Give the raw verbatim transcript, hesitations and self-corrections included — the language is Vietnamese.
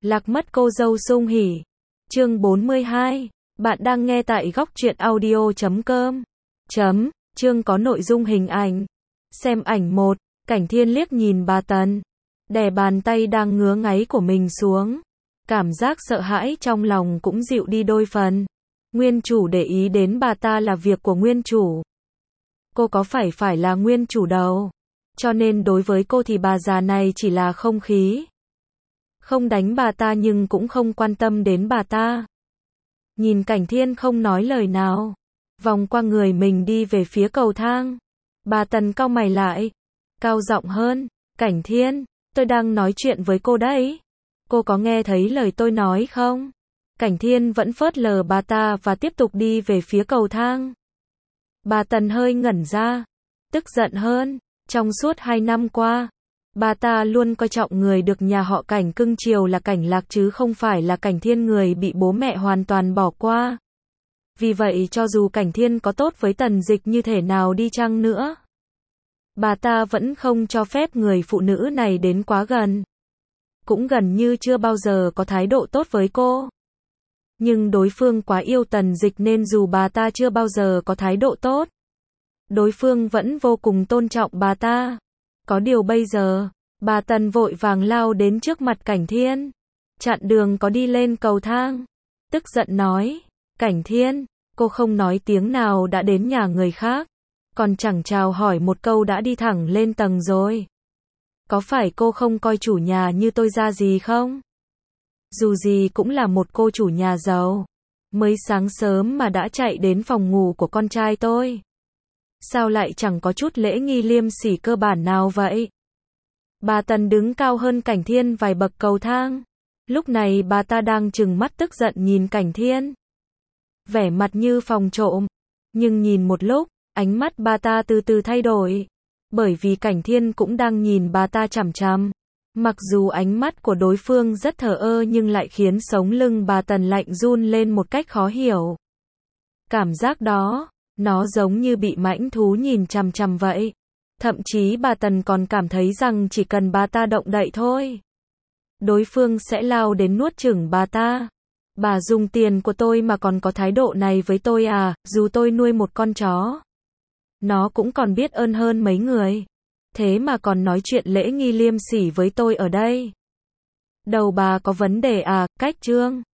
Lạc mất cô dâu sung hỉ. Chương bốn mươi hai. Bạn đang nghe tại góc truyện audio chấm com. Chấm, chương có nội dung hình ảnh. Xem ảnh một, Cảnh Thiên liếc nhìn bà Tần, đè bàn tay đang ngứa ngáy của mình xuống. Cảm giác sợ hãi trong lòng cũng dịu đi đôi phần. Nguyên chủ để ý đến bà ta là việc của nguyên chủ. Cô có phải phải là nguyên chủ đâu. Cho nên đối với cô thì bà già này chỉ là không khí. Không đánh bà ta nhưng cũng không quan tâm đến bà ta. Nhìn Cảnh Thiên không nói lời nào, vòng qua người mình đi về phía cầu thang. Bà Tần cau mày lại, cao giọng hơn, Cảnh Thiên, tôi đang nói chuyện với cô đấy. Cô có nghe thấy lời tôi nói không? Cảnh Thiên vẫn phớt lờ bà ta và tiếp tục đi về phía cầu thang. Bà Tần hơi ngẩn ra, tức giận hơn. Trong suốt hai năm qua, bà ta luôn coi trọng người được nhà họ Cảnh cưng chiều là Cảnh Lạc chứ không phải là Cảnh Thiên, người bị bố mẹ hoàn toàn bỏ qua. Vì vậy cho dù Cảnh Thiên có tốt với Tần Dịch như thế nào đi chăng nữa, bà ta vẫn không cho phép người phụ nữ này đến quá gần. Cũng gần như chưa bao giờ có thái độ tốt với cô. Nhưng đối phương quá yêu Tần Dịch nên dù bà ta chưa bao giờ có thái độ tốt, đối phương vẫn vô cùng tôn trọng bà ta. Có điều bây giờ, bà Tần vội vàng lao đến trước mặt Cảnh Thiên, chặn đường có đi lên cầu thang. Tức giận nói, Cảnh Thiên, cô không nói tiếng nào đã đến nhà người khác, còn chẳng chào hỏi một câu đã đi thẳng lên tầng rồi. Có phải cô không coi chủ nhà như tôi ra gì không? Dù gì cũng là một cô chủ nhà giàu. Mới sáng sớm mà đã chạy đến phòng ngủ của con trai tôi. Sao lại chẳng có chút lễ nghi liêm sỉ cơ bản nào vậy? Bà Tần đứng cao hơn Cảnh Thiên vài bậc cầu thang. Lúc này bà ta đang trừng mắt tức giận nhìn Cảnh Thiên, vẻ mặt như phòng trộm. Nhưng nhìn một lúc, ánh mắt bà ta từ từ thay đổi. Bởi vì Cảnh Thiên cũng đang nhìn bà ta chằm chằm. Mặc dù ánh mắt của đối phương rất thờ ơ nhưng lại khiến sống lưng bà Tần lạnh run lên một cách khó hiểu. Cảm giác đó, nó giống như bị mãnh thú nhìn chằm chằm vậy. Thậm chí bà Tần còn cảm thấy rằng chỉ cần bà ta động đậy thôi, đối phương sẽ lao đến nuốt chửng bà ta. Bà dùng tiền của tôi mà còn có thái độ này với tôi à? Dù tôi nuôi một con chó, nó cũng còn biết ơn hơn mấy người. Thế mà còn nói chuyện lễ nghi liêm sỉ với tôi ở đây. Đầu bà có vấn đề à? Cách trương